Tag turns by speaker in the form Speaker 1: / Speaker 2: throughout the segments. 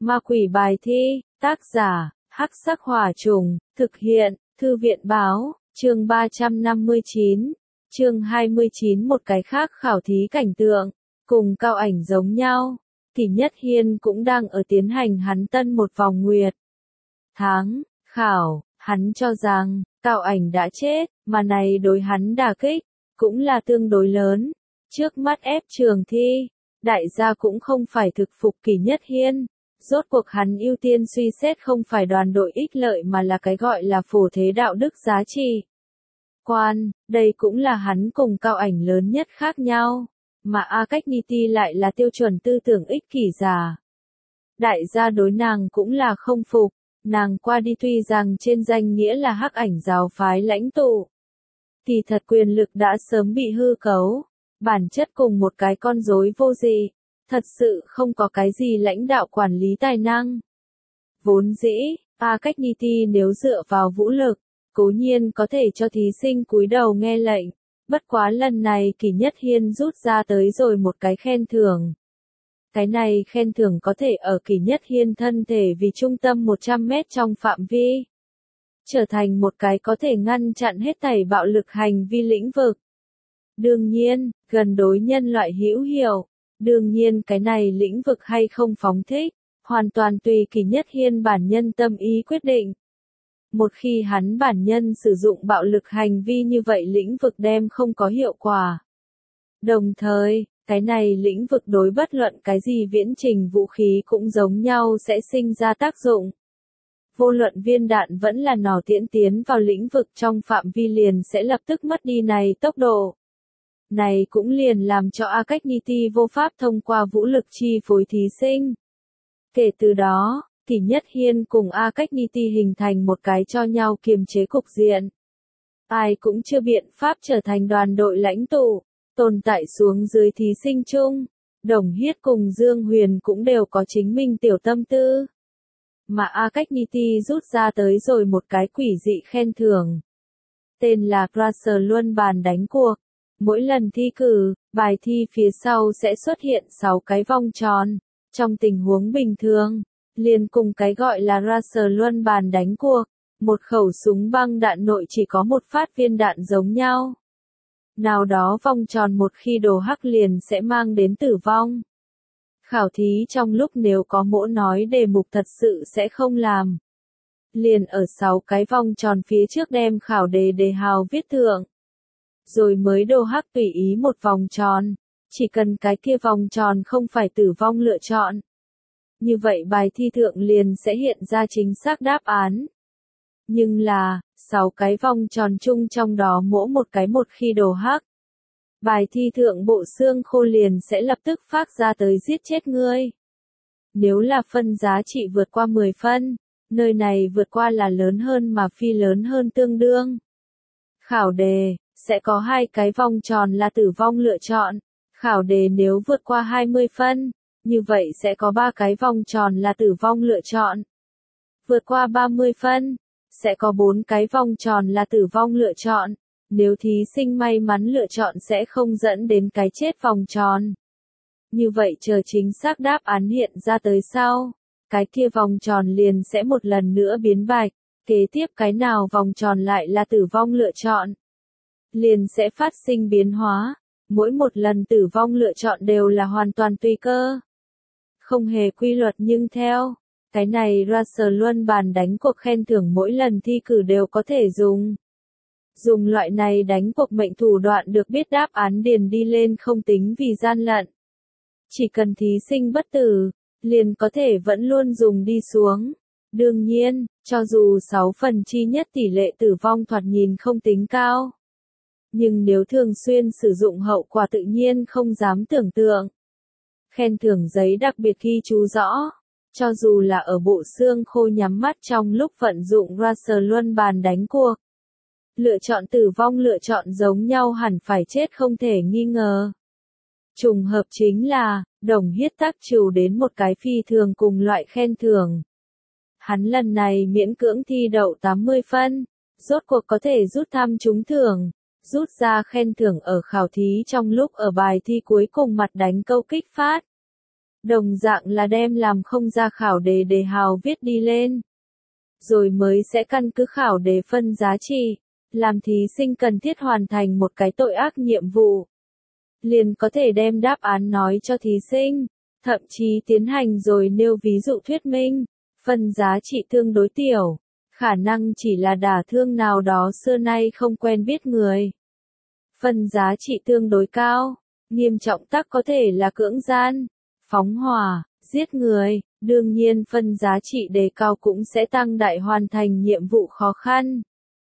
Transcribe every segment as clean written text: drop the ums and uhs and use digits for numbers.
Speaker 1: Ma quỷ bài thi, tác giả, Hắc Sắc Hỏa Trùng, thực hiện, Thư viện báo, chương 359, chương 29. Một cái khác khảo thí cảnh tượng, cùng Cao Ảnh giống nhau, Kỷ Nhất Hiên cũng đang ở tiến hành hắn tân một vòng nguyệt tháng, khảo, hắn cho rằng, Cao Ảnh đã chết, mà này đối hắn đả kích, cũng là tương đối lớn, trước mắt ép trường thi, đại gia cũng không phải thực phục Kỷ Nhất Hiên. Rốt cuộc hắn ưu tiên suy xét không phải đoàn đội ích lợi mà là cái gọi là phổ thế đạo đức giá trị quan, đây cũng là hắn cùng Cao Ảnh lớn nhất khác nhau, mà A Cách Niti lại là tiêu chuẩn tư tưởng ích kỷ giả. Đại gia đối nàng cũng là không phục, nàng qua đi tuy rằng trên danh nghĩa là Hắc Ảnh giáo phái lãnh tụ, thì thật quyền lực đã sớm bị hư cấu, bản chất cùng một cái con rối vô dị. Thật sự không có cái gì lãnh đạo quản lý tài năng. Vốn dĩ, A Cách Niti nếu dựa vào vũ lực, cố nhiên có thể cho thí sinh cúi đầu nghe lệnh. Bất quá lần này Kỷ Nhất Hiên rút ra tới rồi một cái khen thưởng. Cái này khen thưởng có thể ở Kỷ Nhất Hiên thân thể vì trung tâm 100 mét trong phạm vi. Trở thành một cái có thể ngăn chặn hết thảy bạo lực hành vi lĩnh vực. Đương nhiên, gần đối nhân loại hữu hiệu. Đương nhiên cái này lĩnh vực hay không phóng thích, hoàn toàn tùy Kỷ Nhất Hiên bản nhân tâm ý quyết định. Một khi hắn bản nhân sử dụng bạo lực hành vi như vậy lĩnh vực đem không có hiệu quả. Đồng thời, cái này lĩnh vực đối bất luận cái gì viễn trình vũ khí cũng giống nhau sẽ sinh ra tác dụng. Vô luận viên đạn vẫn là nỏ tiễn tiến vào lĩnh vực trong phạm vi liền sẽ lập tức mất đi này tốc độ. Này cũng liền làm cho A Cách Niti vô pháp thông qua vũ lực chi phối thí sinh. Kể từ đó, Kỷ Nhất Hiên cùng A Cách Niti hình thành một cái cho nhau kiềm chế cục diện. Ai cũng chưa biện pháp trở thành đoàn đội lãnh tụ, tồn tại xuống dưới thí sinh chung. Đồng Hiết cùng Dương Huyền cũng đều có chính mình tiểu tâm tư. Mà A Cách Niti rút ra tới rồi một cái quỷ dị khen thưởng. Tên là Crusher luân bàn đánh cuộc. Mỗi lần thi cử, bài thi phía sau sẽ xuất hiện 6 cái vòng tròn. Trong tình huống bình thường, liền cùng cái gọi là racer luân bàn đánh cuộc, một khẩu súng băng đạn nội chỉ có một phát viên đạn giống nhau. Nào đó vòng tròn một khi đổ hắc liền sẽ mang đến tử vong. Khảo thí trong lúc nếu có mỗ nói đề mục thật sự sẽ không làm. Liền ở 6 cái vòng tròn phía trước đem khảo đề đề hào viết thượng. Rồi mới đồ hắc tùy ý một vòng tròn, chỉ cần cái kia vòng tròn không phải tử vong lựa chọn. Như vậy bài thi thượng liền sẽ hiện ra chính xác đáp án. Nhưng là, 6 cái vòng tròn chung trong đó mỗi một cái một khi đồ hắc. Bài thi thượng bộ xương khô liền sẽ lập tức phát ra tới giết chết ngươi. Nếu là phân giá trị vượt qua 10 phân, nơi này vượt qua là lớn hơn mà phi lớn hơn tương đương. Khảo đề sẽ có 2 cái vòng tròn là tử vong lựa chọn. Khảo đề nếu vượt qua 20 phân, như vậy sẽ có 3 cái vòng tròn là tử vong lựa chọn. Vượt qua 30 phân, sẽ có 4 cái vòng tròn là tử vong lựa chọn. Nếu thí sinh may mắn lựa chọn sẽ không dẫn đến cái chết vòng tròn. Như vậy chờ chính xác đáp án hiện ra tới sau, cái kia vòng tròn liền sẽ một lần nữa biến bạch. Kế tiếp cái nào vòng tròn lại là tử vong lựa chọn, liền sẽ phát sinh biến hóa. Mỗi một lần tử vong lựa chọn đều là hoàn toàn tùy cơ. Không hề quy luật nhưng theo. Cái này racer luân bàn đánh cuộc khen thưởng mỗi lần thi cử đều có thể dùng. Dùng loại này đánh cuộc mệnh thủ đoạn được biết đáp án điền đi lên không tính vì gian lận. Chỉ cần thí sinh bất tử, liền có thể vẫn luôn dùng đi xuống. Đương nhiên, cho dù 6 phần chi nhất tỷ lệ tử vong thoạt nhìn không tính cao. Nhưng nếu thường xuyên sử dụng hậu quả tự nhiên không dám tưởng tượng. Khen thưởng giấy đặc biệt ghi chú rõ, cho dù là ở bộ xương khô nhắm mắt trong lúc vận dụng racer luân bàn đánh cuộc. Lựa chọn tử vong lựa chọn giống nhau hẳn phải chết không thể nghi ngờ. Trùng hợp chính là, Đồng Hiết tác trù đến một cái phi thường cùng loại khen thưởng. Hắn lần này miễn cưỡng thi đậu 80 phân, rốt cuộc có thể rút thăm trúng thưởng. Rút ra khen thưởng ở khảo thí trong lúc ở bài thi cuối cùng mặt đánh câu kích phát. Đồng dạng là đem làm không ra khảo đề đề hào viết đi lên. Rồi mới sẽ căn cứ khảo đề phân giá trị, làm thí sinh cần thiết hoàn thành một cái tội ác nhiệm vụ. Liền có thể đem đáp án nói cho thí sinh, thậm chí tiến hành rồi nêu ví dụ thuyết minh, phân giá trị tương đối tiểu, khả năng chỉ là đả thương nào đó xưa nay không quen biết người. Phân giá trị tương đối cao, nghiêm trọng tắc có thể là cưỡng gian, phóng hỏa, giết người, đương nhiên phân giá trị đề cao cũng sẽ tăng đại hoàn thành nhiệm vụ khó khăn.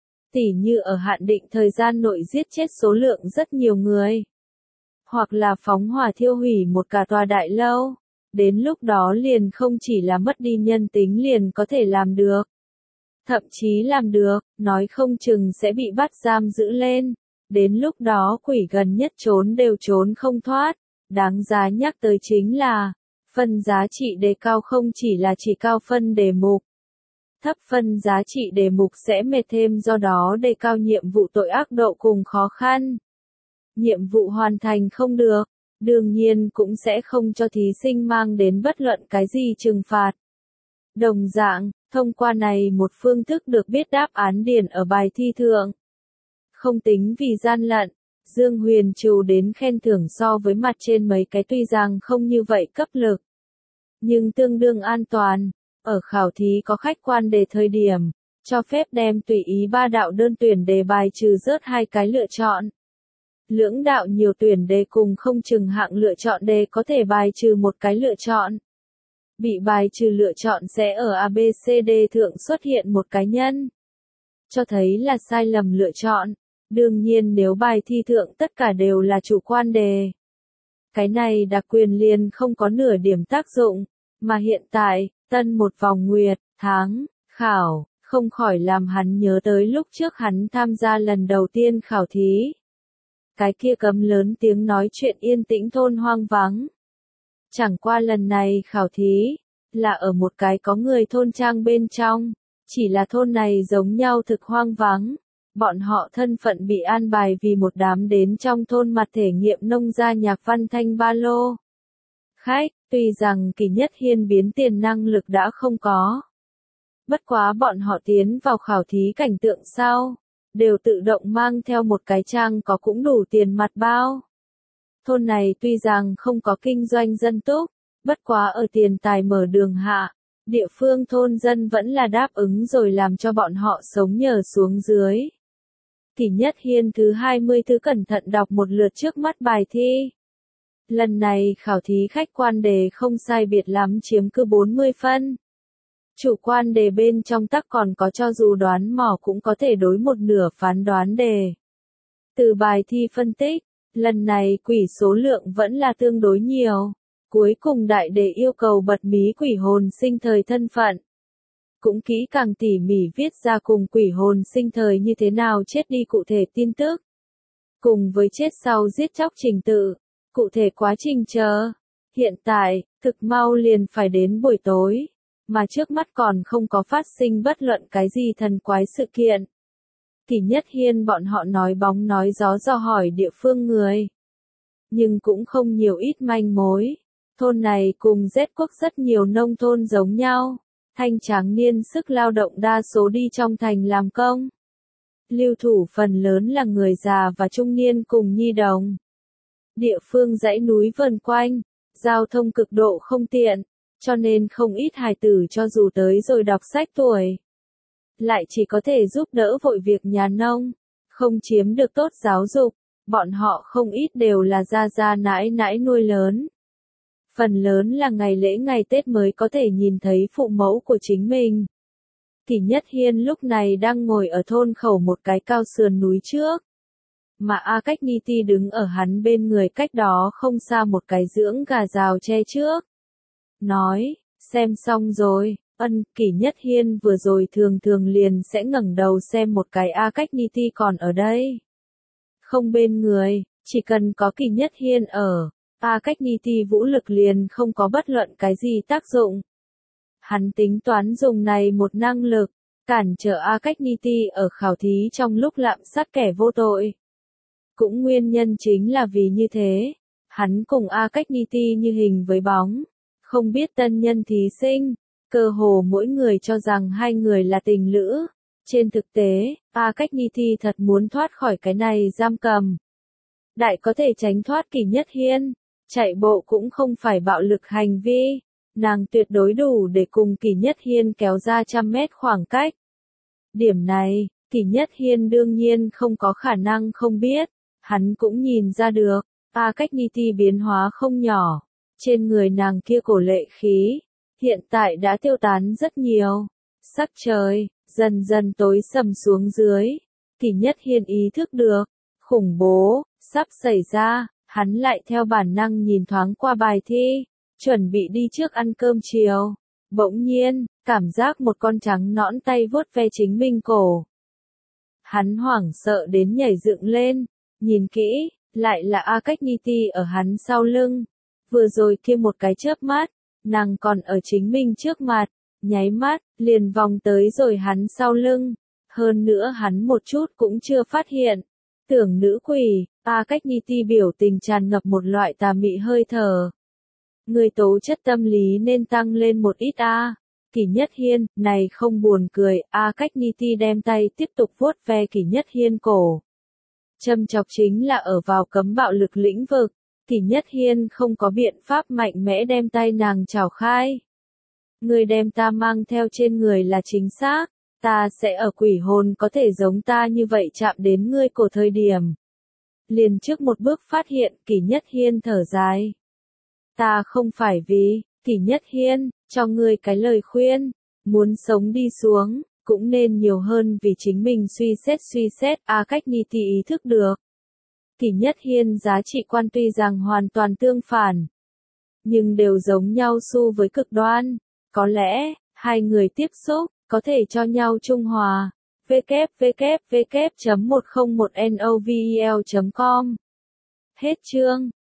Speaker 1: Tỉ như ở hạn định thời gian nội giết chết số lượng rất nhiều người. Hoặc là phóng hỏa thiêu hủy một cả tòa đại lâu. Đến lúc đó liền không chỉ là mất đi nhân tính liền có thể làm được. Thậm chí làm được, nói không chừng sẽ bị bắt giam giữ lên. Đến lúc đó quỷ gần nhất trốn đều trốn không thoát. Đáng giá nhắc tới chính là, phân giá trị đề cao không chỉ là chỉ cao phân đề mục. Thấp phân giá trị đề mục sẽ mệt thêm, do đó đề cao nhiệm vụ tội ác độ cùng khó khăn. Nhiệm vụ hoàn thành không được, đương nhiên cũng sẽ không cho thí sinh mang đến bất luận cái gì trừng phạt. Đồng dạng, thông qua này một phương thức được biết đáp án điền ở bài thi thượng. Không tính vì gian lận, Dương Huyền Trù đến khen thưởng so với mặt trên mấy cái tuy rằng không như vậy cấp lực, nhưng tương đương an toàn. Ở khảo thí có khách quan đề thời điểm, cho phép đem tùy ý 3 đạo đơn tuyển đề bài trừ rớt 2 cái lựa chọn. Lưỡng đạo nhiều tuyển đề cùng không chừng hạng lựa chọn đề có thể bài trừ một cái lựa chọn. Bị bài trừ lựa chọn sẽ ở ABCD thượng xuất hiện một cái nhân, cho thấy là sai lầm lựa chọn. Đương nhiên nếu bài thi thượng tất cả đều là chủ quan đề, cái này đặc quyền liền không có nửa điểm tác dụng, mà hiện tại, tân một vòng nguyệt, tháng, khảo, không khỏi làm hắn nhớ tới lúc trước hắn tham gia lần đầu tiên khảo thí. Cái kia cấm lớn tiếng nói chuyện yên tĩnh thôn hoang vắng. Chẳng qua lần này khảo thí, là ở một cái có người thôn trang bên trong, chỉ là thôn này giống nhau thực hoang vắng. Bọn họ thân phận bị an bài vì một đám đến trong thôn mặt thể nghiệm nông gia nhạc văn thanh ba lô. Khách, tuy rằng Kỳ Nhất Hiên biến tiền năng lực đã không có. Bất quá bọn họ tiến vào khảo thí cảnh tượng sau, đều tự động mang theo một cái trang có cũng đủ tiền mặt bao. Thôn này tuy rằng không có kinh doanh dân túc, bất quá ở tiền tài mở đường hạ, địa phương thôn dân vẫn là đáp ứng rồi làm cho bọn họ sống nhờ xuống dưới. Kỳ Nhất Hiên thứ 20 thứ cẩn thận đọc một lượt trước mắt bài thi. Lần này khảo thí khách quan đề không sai biệt lắm chiếm cứ 40 phân. Chủ quan đề bên trong tắc còn có cho dù đoán mò cũng có thể đối một nửa phán đoán đề. Từ bài thi phân tích, lần này quỷ số lượng vẫn là tương đối nhiều. Cuối cùng đại đề yêu cầu bật mí quỷ hồn sinh thời thân phận. Cũng kỹ càng tỉ mỉ viết ra cùng quỷ hồn sinh thời như thế nào chết đi cụ thể tin tức. Cùng với chết sau giết chóc trình tự, cụ thể quá trình chờ. Hiện tại, thực mau liền phải đến buổi tối, mà trước mắt còn không có phát sinh bất luận cái gì thần quái sự kiện. Kỳ Nhất Hiên bọn họ nói bóng nói gió dò hỏi địa phương người. Nhưng cũng không nhiều ít manh mối. Thôn này cùng Z quốc rất nhiều nông thôn giống nhau. Thanh tráng niên sức lao động đa số đi trong thành làm công. Lưu thủ phần lớn là người già và trung niên cùng nhi đồng. Địa phương dãy núi vần quanh, giao thông cực độ không tiện, cho nên không ít hài tử cho dù tới rồi đọc sách tuổi, lại chỉ có thể giúp đỡ vội việc nhà nông, không chiếm được tốt giáo dục, bọn họ không ít đều là gia gia nãi nãi nuôi lớn. Phần lớn là ngày lễ ngày Tết mới có thể nhìn thấy phụ mẫu của chính mình. Kỳ Nhất Hiên lúc này đang ngồi ở thôn khẩu một cái cao sườn núi trước. Mà A Cách Ni Ti đứng ở hắn bên người cách đó không xa một cái dưỡng gà rào tre trước. Nói, xem xong rồi, Kỳ Nhất Hiên vừa rồi thường thường liền sẽ ngẩng đầu xem một cái A Cách Ni Ti còn ở đây. Không bên người, chỉ cần có Kỳ Nhất Hiên ở. A Cách Ni Ti vũ lực liền không có bất luận cái gì tác dụng. Hắn tính toán dùng này một năng lực, cản trở A Cách Ni Ti ở khảo thí trong lúc lạm sát kẻ vô tội. Cũng nguyên nhân chính là vì như thế, hắn cùng A Cách Ni Ti như hình với bóng, Không biết tân nhân thí sinh, cơ hồ mỗi người cho rằng hai người là tình lữ. Trên thực tế, A Cách Ni Thi thật muốn thoát khỏi cái này giam cầm. Đại có thể tránh thoát Kỷ Nhất Hiên, chạy bộ cũng không phải bạo lực hành vi, nàng tuyệt đối đủ để cùng Kỷ Nhất Hiên kéo ra 100 mét khoảng cách. Điểm này, Kỷ Nhất Hiên đương nhiên không có khả năng không biết, hắn cũng nhìn ra được, A Cách Ni Thi biến hóa không nhỏ, trên người nàng kia cổ lệ khí, hiện tại đã tiêu tán rất nhiều. Sắc trời dần dần tối sầm xuống dưới, Kỷ Nhất Hiên ý thức được, khủng bố sắp xảy ra, hắn lại theo bản năng nhìn thoáng qua bài thi, chuẩn bị đi trước ăn cơm chiều. Bỗng nhiên, cảm giác một con trắng nõn tay vuốt ve chính mình cổ. Hắn hoảng sợ đến nhảy dựng lên, nhìn kỹ, lại là A Cách Ni Thi ở hắn sau lưng. Vừa rồi kia một cái chớp mắt, nàng còn ở chính mình trước mặt, nháy mắt, liền vòng tới rồi hắn sau lưng. Hơn nữa hắn một chút cũng chưa phát hiện. Tưởng nữ quỷ, A Cách Ni Thi biểu tình tràn ngập một loại tà mị hơi thở. Người tố chất tâm lý nên tăng lên một ít a. Kỷ Nhất Hiên, này không buồn cười, A Cách Ni Thi đem tay tiếp tục vuốt ve Kỷ Nhất Hiên cổ. Châm chọc chính là ở vào cấm bạo lực lĩnh vực, Kỷ Nhất Hiên không có biện pháp mạnh mẽ đem tay nàng chảo khai. Người đem ta mang theo trên người là chính xác, ta sẽ ở quỷ hồn có thể giống ta như vậy chạm đến ngươi cổ thời điểm. Liền trước một bước phát hiện Kỷ Nhất Hiên thở dài. Ta không phải vì, Kỷ Nhất Hiên, cho ngươi cái lời khuyên, muốn sống đi xuống, cũng nên nhiều hơn vì chính mình suy xét, A Cách Ni Thi ý thức được. Kỷ Nhất Hiên giá trị quan tuy rằng hoàn toàn tương phản, nhưng đều giống nhau xu với cực đoan, có lẽ, hai người tiếp xúc, có thể cho nhau trung hòa. www.101novel.com Hết chương.